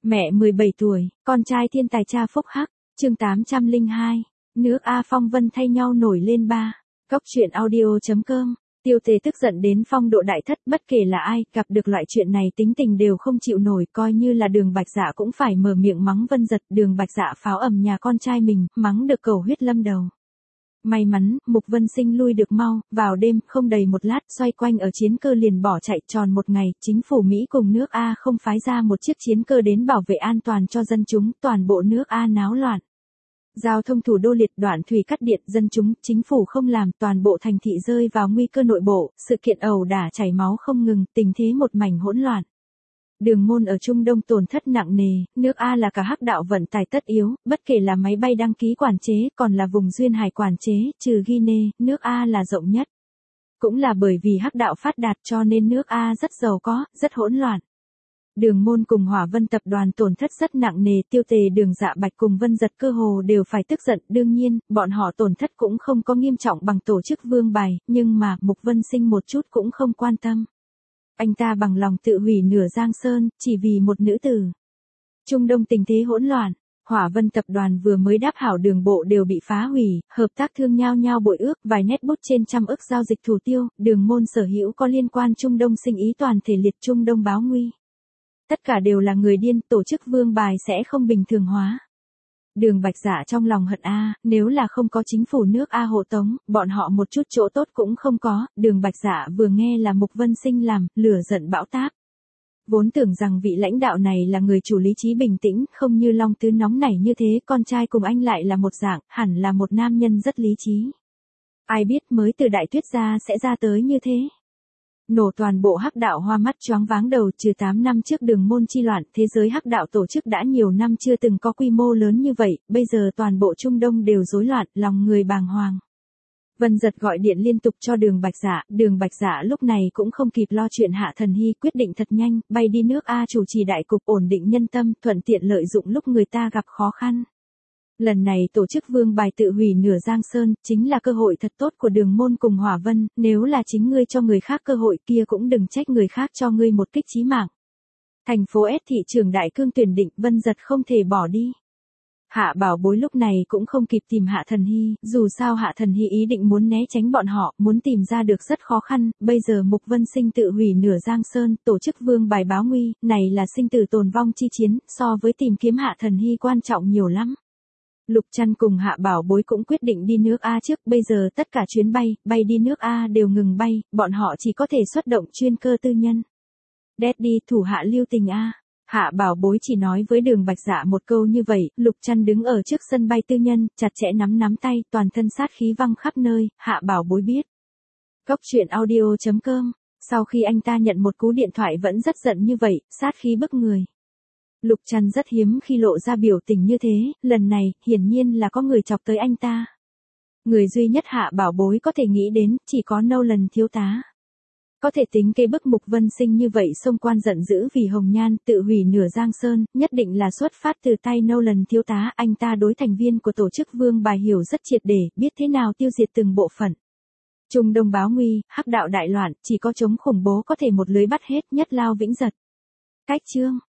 Mẹ 17 tuổi, con trai thiên tài cha phúc hắc, chương 802, nước A phong vân thay nhau nổi lên ba. Cốc truyện audio.com, Tiêu Tề tức giận đến phong độ đại thất, bất kể là ai, gặp được loại chuyện này tính tình đều không chịu nổi, coi như là Đường Bạch Dạ cũng phải mở miệng mắng Vân Giật. Đường Bạch Dạ pháo ầm nhà con trai mình, mắng được cầu huyết lâm đầu. May mắn, Mục Vân Sinh lui được mau, vào đêm, không đầy một lát, xoay quanh ở chiến cơ liền bỏ chạy. Tròn một ngày, chính phủ Mỹ cùng nước A không phái ra một chiếc chiến cơ đến bảo vệ an toàn cho dân chúng, toàn bộ nước A náo loạn. Giao thông thủ đô liệt, đoạn thủy cắt điện, dân chúng, chính phủ không làm, toàn bộ thành thị rơi vào nguy cơ nội bộ, sự kiện ẩu đả chảy máu không ngừng, tình thế một mảnh hỗn loạn. Đường môn ở Trung Đông tổn thất nặng nề, nước A là cả hắc đạo vận tải tất yếu, bất kể là máy bay đăng ký quản chế, còn là vùng duyên hải quản chế, trừ Guinea, nước A là rộng nhất. Cũng là bởi vì hắc đạo phát đạt cho nên nước A rất giàu có, rất hỗn loạn. Đường môn cùng Hỏa Vân tập đoàn tổn thất rất nặng nề, Tiêu Tề, Đường Dạ Bạch cùng Vân Giật cơ hồ đều phải tức giận, đương nhiên, bọn họ tổn thất cũng không có nghiêm trọng bằng tổ chức Vương Bài, nhưng mà, Mục Vân Sinh một chút cũng không quan tâm. Anh ta bằng lòng tự hủy nửa Giang Sơn, chỉ vì một nữ tử. Trung Đông tình thế hỗn loạn, Hỏa Vân tập đoàn vừa mới đáp hảo đường bộ đều bị phá hủy, hợp tác thương nhao nhao bội ước, vài nét bút trên trăm ức giao dịch thủ tiêu, đường môn sở hữu có liên quan Trung Đông sinh ý toàn thể liệt Trung Đông báo nguy. Tất cả đều là người điên, tổ chức Vương Bài sẽ không bình thường hóa. Đường Bạch Dạ trong lòng hận A, nếu là không có chính phủ nước A hộ tống, bọn họ một chút chỗ tốt cũng không có. Đường Bạch Dạ vừa nghe là Mục Vân Sinh làm, lửa giận bão táp. Vốn tưởng rằng vị lãnh đạo này là người chủ lý trí bình tĩnh, không như Long Tứ nóng nảy như thế, con trai cùng anh lại là một dạng, hẳn là một nam nhân rất lý trí. Ai biết mới từ Đại Tuyết ra sẽ ra tới như thế. Nổ toàn bộ hắc đạo hoa mắt choáng váng đầu, trừ 8 năm trước đường môn chi loạn, thế giới hắc đạo tổ chức đã nhiều năm chưa từng có quy mô lớn như vậy, bây giờ toàn bộ Trung Đông đều rối loạn, lòng người bàng hoàng. Vân Giật gọi điện liên tục cho Đường Bạch Dạ, Đường Bạch Dạ lúc này cũng không kịp lo chuyện Hạ Thần Hy, quyết định thật nhanh, bay đi nước A chủ trì đại cục, ổn định nhân tâm, thuận tiện lợi dụng lúc người ta gặp khó khăn. Lần này tổ chức Vương Bài tự hủy nửa Giang Sơn, chính là cơ hội thật tốt của Đường môn cùng Hỏa Vân, nếu là chính ngươi cho người khác cơ hội kia cũng đừng trách người khác cho ngươi một kích chí mạng. Thành phố S thị trường Đại Cương tuyển định, Vân Giật không thể bỏ đi. Hạ Bảo Bối lúc này cũng không kịp tìm Hạ Thần Hy, dù sao Hạ Thần Hy ý định muốn né tránh bọn họ, muốn tìm ra được rất khó khăn, bây giờ Mục Vân Sinh tự hủy nửa Giang Sơn, tổ chức Vương Bài báo nguy, này là sinh tử tồn vong chi chiến, so với tìm kiếm Hạ Thần Hy quan trọng nhiều lắm. Lục Trăn cùng Hạ Bảo Bối cũng quyết định đi nước A trước, bây giờ tất cả chuyến bay đi nước A đều ngừng bay, bọn họ chỉ có thể xuất động chuyên cơ tư nhân. Daddy, thủ hạ lưu tình A. Hạ Bảo Bối chỉ nói với Đường Bạch Dạ một câu như vậy, Lục Trăn đứng ở trước sân bay tư nhân, chặt chẽ nắm tay, toàn thân sát khí văng khắp nơi, Hạ Bảo Bối biết. Cốc truyện audio.com, sau khi anh ta nhận một cú điện thoại vẫn rất giận như vậy, sát khí bức người. Lục Trăn rất hiếm khi lộ ra biểu tình như thế, lần này, hiển nhiên là có người chọc tới anh ta. Người duy nhất Hạ Bảo Bối có thể nghĩ đến, chỉ có Nolan thiếu tá. Có thể tính kế bức Mục Vân Sinh như vậy xông quan giận dữ vì Hồng Nhan, tự hủy nửa Giang Sơn, nhất định là xuất phát từ tay Nolan thiếu tá, anh ta đối thành viên của tổ chức Vương Bài hiểu rất triệt để, biết thế nào tiêu diệt từng bộ phận. Trung Đông báo nguy, hắc đạo đại loạn, chỉ có chống khủng bố có thể một lưới bắt hết, nhất Lao Vĩnh Giật. Cách chương